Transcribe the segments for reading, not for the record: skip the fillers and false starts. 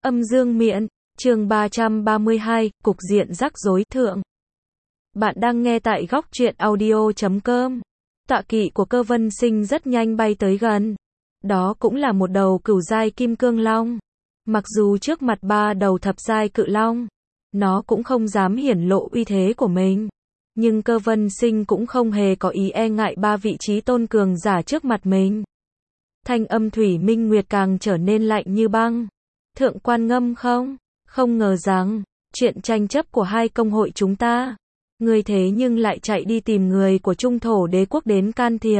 Âm dương miện, chương 332, cục diện rắc rối thượng. Bạn đang nghe tại góc truyện audio.com. Tọa kỵ của Cơ Vân Sinh rất nhanh bay tới gần. Đó cũng là một đầu cửu giai kim cương long. Mặc dù trước mặt ba đầu thập giai cự long, nó cũng không dám hiển lộ uy thế của mình. Nhưng Cơ Vân Sinh cũng không hề có ý e ngại ba vị trí tôn cường giả trước mặt mình. Thanh âm Thủy Minh Nguyệt càng trở nên lạnh như băng. Thượng quan Ngâm không ngờ rằng, chuyện tranh chấp của hai công hội chúng ta, ngươi thế nhưng lại chạy đi tìm người của Trung Thổ Đế quốc đến can thiệp.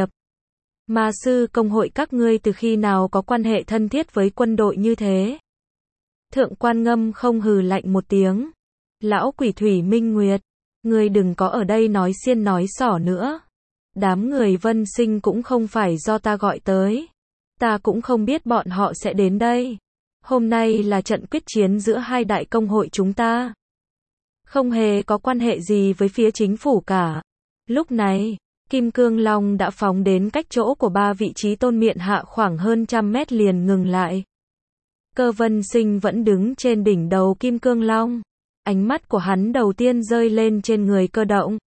Ma sư công hội các ngươi từ khi nào có quan hệ thân thiết với quân đội như thế? Thượng quan Ngâm không hừ lạnh một tiếng. Lão quỷ Thủy Minh Nguyệt, ngươi đừng có ở đây nói xiên nói xỏ nữa. Đám người Vân Sinh cũng không phải do ta gọi tới. Ta cũng không biết bọn họ sẽ đến đây. Hôm nay là trận quyết chiến giữa hai đại công hội chúng ta. Không hề có quan hệ gì với phía chính phủ cả. Lúc này, Kim Cương Long đã phóng đến cách chỗ của ba vị trí tôn miện hạ khoảng hơn 100 mét liền ngừng lại. Cơ Vân Sinh vẫn đứng trên đỉnh đầu Kim Cương Long. Ánh mắt của hắn đầu tiên rơi lên trên người Cơ Động.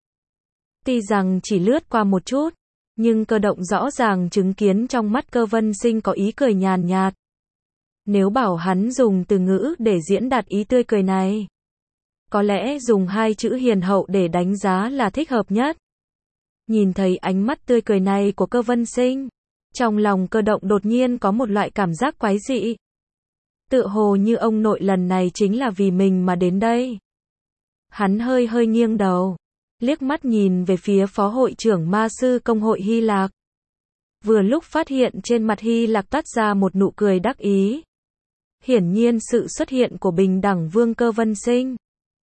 Tuy rằng chỉ lướt qua một chút, nhưng Cơ Động rõ ràng chứng kiến trong mắt Cơ Vân Sinh có ý cười nhàn nhạt. Nếu bảo hắn dùng từ ngữ để diễn đạt ý tươi cười này, có lẽ dùng hai chữ hiền hậu để đánh giá là thích hợp nhất. Nhìn thấy ánh mắt tươi cười này của Cơ Vân Sinh, trong lòng Cơ Động đột nhiên có một loại cảm giác quái dị. Tựa hồ như ông nội lần này chính là vì mình mà đến đây. Hắn hơi nghiêng đầu, liếc mắt nhìn về phía phó hội trưởng ma sư công hội Hy Lạc. Vừa lúc phát hiện trên mặt Hy Lạc toát ra một nụ cười đắc ý. Hiển nhiên sự xuất hiện của Bình Đẳng Vương Cơ Vân Sinh.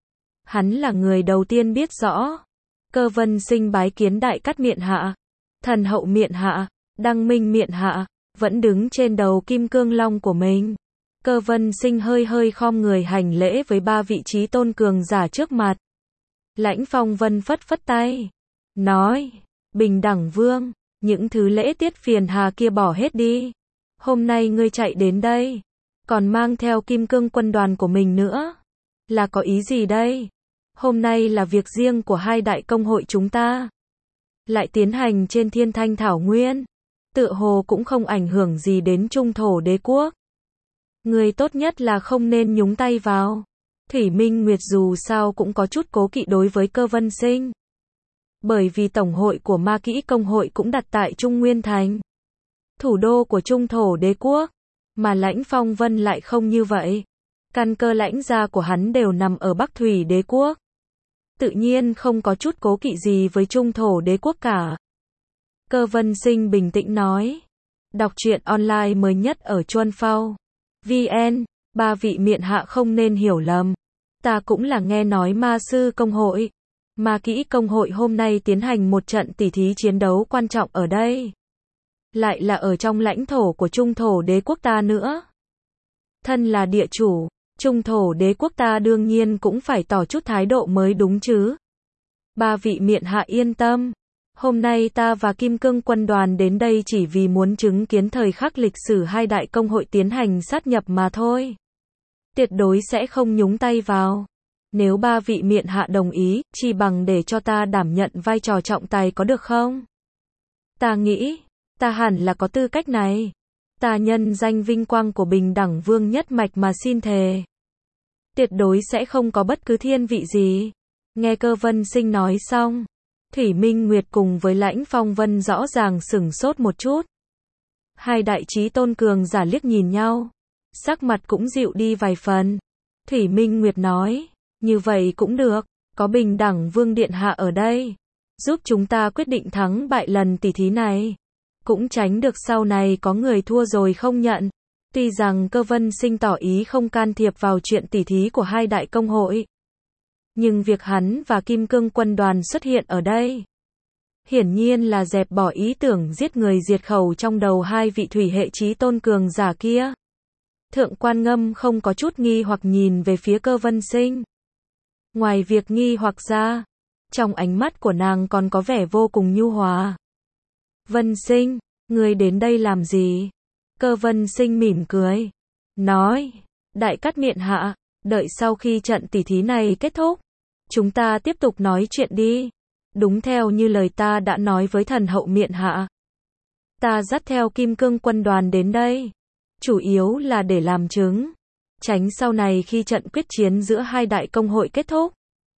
Hắn là người đầu tiên biết rõ. Cơ Vân Sinh bái kiến Đại Cát Miện Hạ, Thần Hậu Miện Hạ, Đăng Minh Miện Hạ, vẫn đứng trên đầu Kim Cương Long của mình. Cơ Vân Sinh hơi khom người hành lễ với ba vị trí tôn cường giả trước mặt. Lãnh Phong Vân phất tay, nói, Bình Đẳng Vương, những thứ lễ tiết phiền hà kia bỏ hết đi. Hôm nay ngươi chạy đến đây, còn mang theo Kim Cương quân đoàn của mình nữa. Là có ý gì đây? Hôm nay là việc riêng của hai đại công hội chúng ta. Lại tiến hành trên Thiên Thanh Thảo Nguyên. Tựa hồ cũng không ảnh hưởng gì đến Trung Thổ Đế quốc. Người tốt nhất là không nên nhúng tay vào. Thủy Minh Nguyệt dù sao cũng có chút cố kỵ đối với Cơ Vân Sinh. Bởi vì tổng hội của Ma Kỹ công hội cũng đặt tại Trung Nguyên Thành, thủ đô của Trung Thổ Đế quốc. Mà Lãnh Phong Vân lại không như vậy. Căn cơ lãnh gia của hắn đều nằm ở Bắc Thủy Đế quốc. Tự nhiên không có chút cố kỵ gì với Trung Thổ Đế quốc cả. Cơ Vân Sinh bình tĩnh nói. Đọc truyện online mới nhất ở Chuan Phao VN, ba vị miện hạ không nên hiểu lầm. Ta cũng là nghe nói ma sư công hội, Ma Kỹ công hội hôm nay tiến hành một trận tỉ thí chiến đấu quan trọng ở đây. Lại là ở trong lãnh thổ của Trung Thổ Đế quốc ta nữa. Thân là địa chủ, Trung Thổ Đế quốc ta đương nhiên cũng phải tỏ chút thái độ mới đúng chứ. Ba vị miện hạ yên tâm. Hôm nay ta và Kim Cương quân đoàn đến đây chỉ vì muốn chứng kiến thời khắc lịch sử hai đại công hội tiến hành sát nhập mà thôi. Tuyệt đối sẽ không nhúng tay vào. Nếu ba vị miện hạ đồng ý, chỉ bằng để cho ta đảm nhận vai trò trọng tài có được không? Ta nghĩ, ta hẳn là có tư cách này. Ta nhân danh vinh quang của Bình Đẳng Vương nhất mạch mà xin thề. Tuyệt đối sẽ không có bất cứ thiên vị gì. Nghe Cơ Vân Sinh nói xong, Thủy Minh Nguyệt cùng với Lãnh Phong Vân rõ ràng sửng sốt một chút. Hai đại trí tôn cường giả liếc nhìn nhau. Sắc mặt cũng dịu đi vài phần. Thủy Minh Nguyệt nói, như vậy cũng được, có Bình Đẳng Vương Điện Hạ ở đây. Giúp chúng ta quyết định thắng bại lần tỉ thí này. Cũng tránh được sau này có người thua rồi không nhận. Tuy rằng Cơ Vân Sinh tỏ ý không can thiệp vào chuyện tỉ thí của hai đại công hội. Nhưng việc hắn và Kim Cương quân đoàn xuất hiện ở đây, hiển nhiên là dẹp bỏ ý tưởng giết người diệt khẩu trong đầu hai vị thủy hệ chí tôn cường giả kia. Thượng quan Ngâm không có chút nghi hoặc nhìn về phía Cơ Vân Sinh. Ngoài việc nghi hoặc ra, trong ánh mắt của nàng còn có vẻ vô cùng nhu hòa. Vân Sinh, ngươi đến đây làm gì? Cơ Vân Sinh mỉm cười, nói, Đại Cát miện hạ, đợi sau khi trận tỉ thí này kết thúc, chúng ta tiếp tục nói chuyện đi. Đúng theo như lời ta đã nói với thần hậu miện hạ. Ta dắt theo Kim Cương quân đoàn đến đây, chủ yếu là để làm chứng, tránh sau này khi trận quyết chiến giữa hai đại công hội kết thúc,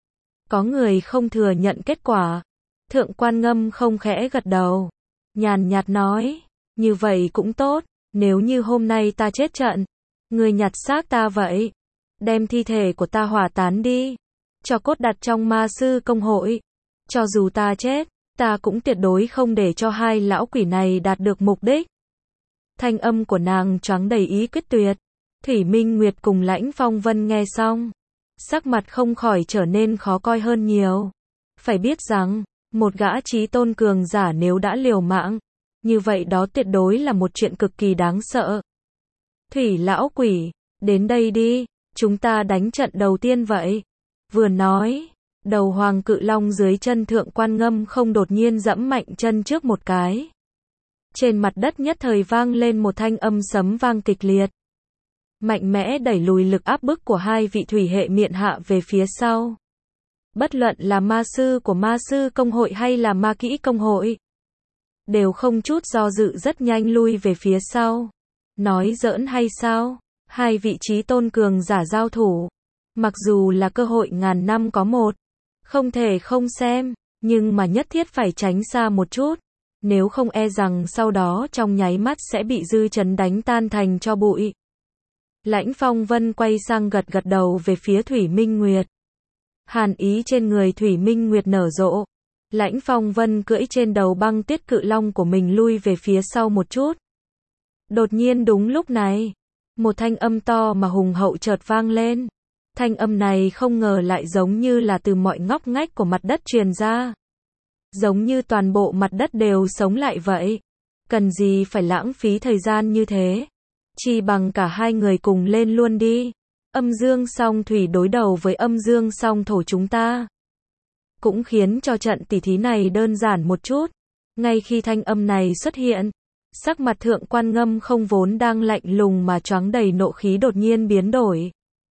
có người không thừa nhận kết quả. Thượng Quan Ngâm không khẽ gật đầu, nhàn nhạt nói, như vậy cũng tốt, nếu như hôm nay ta chết trận, người nhặt xác ta vậy, đem thi thể của ta hỏa tán đi, cho cốt đặt trong ma sư công hội, cho dù ta chết, ta cũng tuyệt đối không để cho hai lão quỷ này đạt được mục đích. Thanh âm của nàng choáng đầy ý quyết tuyệt. Thủy Minh Nguyệt cùng Lãnh Phong Vân nghe xong, sắc mặt không khỏi trở nên khó coi hơn nhiều. Phải biết rằng, một gã chí tôn cường giả nếu đã liều mạng, như vậy đó tuyệt đối là một chuyện cực kỳ đáng sợ. Thủy lão quỷ, đến đây đi, chúng ta đánh trận đầu tiên vậy. Vừa nói, đầu hoàng cự long dưới chân Thượng Quan Ngâm không đột nhiên giẫm mạnh chân trước một cái. Trên mặt đất nhất thời vang lên một thanh âm sấm vang kịch liệt. Mạnh mẽ đẩy lùi lực áp bức của hai vị thủy hệ miện hạ về phía sau. Bất luận là ma sư của ma sư công hội hay là ma kỹ công hội, đều không chút do dự rất nhanh lui về phía sau. Nói giỡn hay sao? Hai vị chí tôn cường giả giao thủ, mặc dù là cơ hội ngàn năm có một, không thể không xem, nhưng mà nhất thiết phải tránh xa một chút, nếu không e rằng sau đó trong nháy mắt sẽ bị dư chấn đánh tan thành tro bụi. Lãnh Phong Vân quay sang gật gật đầu về phía Thủy Minh Nguyệt. Hàn ý trên người Thủy Minh Nguyệt nở rộ. Lãnh Phong Vân cưỡi trên đầu băng tuyết cự long của mình lui về phía sau một chút. Đột nhiên đúng lúc này, một thanh âm to mà hùng hậu chợt vang lên. Thanh âm này không ngờ lại giống như là từ mọi ngóc ngách của mặt đất truyền ra. Giống như toàn bộ mặt đất đều sống lại vậy. Cần gì phải lãng phí thời gian như thế? Chỉ bằng cả hai người cùng lên luôn đi. Âm dương song thủy đối đầu với âm dương song thổ chúng ta, cũng khiến cho trận tỉ thí này đơn giản một chút. Ngay khi thanh âm này xuất hiện, sắc mặt Thượng Quan Ngâm không vốn đang lạnh lùng mà choáng đầy nộ khí đột nhiên biến đổi,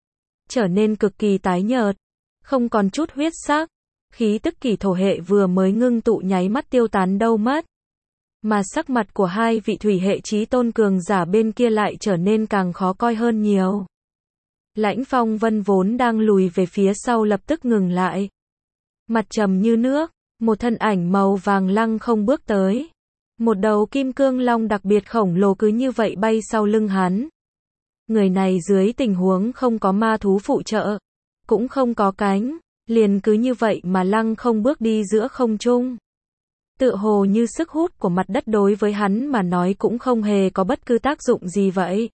trở nên cực kỳ tái nhợt, không còn chút huyết sắc. Khí tức kỳ thổ hệ vừa mới ngưng tụ nháy mắt tiêu tán đâu mất. Mà sắc mặt của hai vị thủy hệ chí tôn cường giả bên kia lại trở nên càng khó coi hơn nhiều. Lãnh Phong Vân vốn đang lùi về phía sau lập tức ngừng lại. Mặt trầm như nước, một thân ảnh màu vàng lăng không bước tới. Một đầu kim cương long đặc biệt khổng lồ cứ như vậy bay sau lưng hắn. Người này dưới tình huống không có ma thú phụ trợ, cũng không có cánh, liền cứ như vậy mà lăng không bước đi giữa không trung. Tựa hồ như sức hút của mặt đất đối với hắn mà nói cũng không hề có bất cứ tác dụng gì vậy.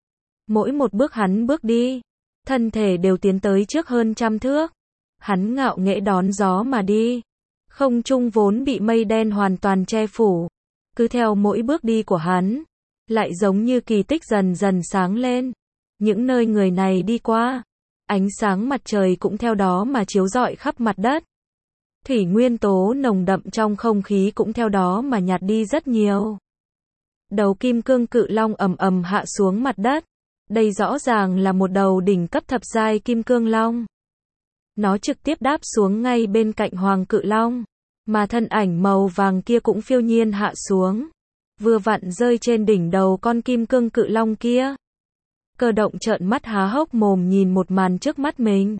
Mỗi một bước hắn bước đi, thân thể đều tiến tới trước hơn 100 thước. Hắn ngạo nghễ đón gió mà đi. Không trung vốn bị mây đen hoàn toàn che phủ. Cứ theo mỗi bước đi của hắn, lại giống như kỳ tích dần dần sáng lên. Những nơi người này đi qua, ánh sáng mặt trời cũng theo đó mà chiếu rọi khắp mặt đất. Thủy nguyên tố nồng đậm trong không khí cũng theo đó mà nhạt đi rất nhiều. Đầu kim cương cự long ầm ầm hạ xuống mặt đất. Đây rõ ràng là một đầu đỉnh cấp thập giai kim cương long. Nó trực tiếp đáp xuống ngay bên cạnh hoàng cự long, mà thân ảnh màu vàng kia cũng phiêu nhiên hạ xuống, vừa vặn rơi trên đỉnh đầu con kim cương cự long kia. Cơ động trợn mắt há hốc mồm nhìn một màn trước mắt mình.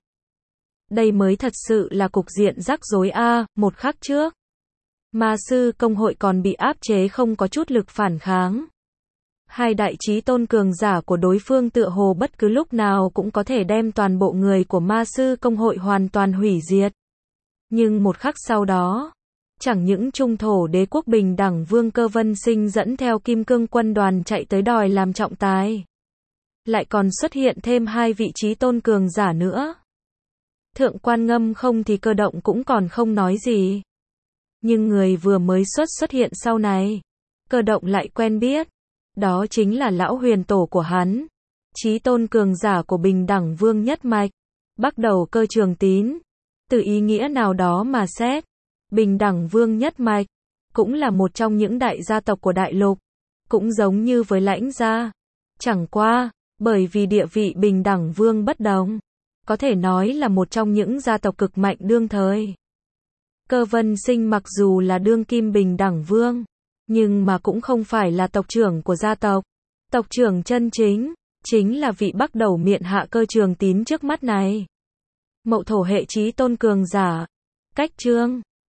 Đây mới thật sự là cục diện rắc rối a. Một khắc trước, ma sư công hội còn bị áp chế không có chút lực phản kháng. Hai đại chí tôn cường giả của đối phương tựa hồ bất cứ lúc nào cũng có thể đem toàn bộ người của ma sư công hội hoàn toàn hủy diệt. Nhưng một khắc sau đó, chẳng những trung thổ đế quốc bình đẳng vương Cơ Vân Sinh dẫn theo kim cương quân đoàn chạy tới đòi làm trọng tài, lại còn xuất hiện thêm hai vị chí tôn cường giả nữa. Thượng Quan Ngâm không thì Cơ động cũng còn không nói gì. Nhưng người vừa mới xuất hiện sau này, Cơ động lại quen biết. Đó chính là lão huyền tổ của hắn, chí tôn cường giả của bình đẳng vương nhất mạch, Bắc Đầu Cơ Trường Tín. Từ ý nghĩa nào đó mà xét, bình đẳng vương nhất mạch cũng là một trong những đại gia tộc của đại lục, cũng giống như với Lãnh gia. Chẳng qua, Bởi vì địa vị Bình Đẳng Vương bất đồng, có thể nói là một trong những gia tộc cực mạnh đương thời. Cơ Vân Sinh mặc dù là đương kim Bình Đẳng Vương, nhưng mà cũng không phải là tộc trưởng của gia tộc. Tộc trưởng chân chính, chính là vị Bắc Đầu Miện Hạ Cơ Trường Tín trước mắt này. Mậu Thổ hệ chí tôn cường giả. Cách chương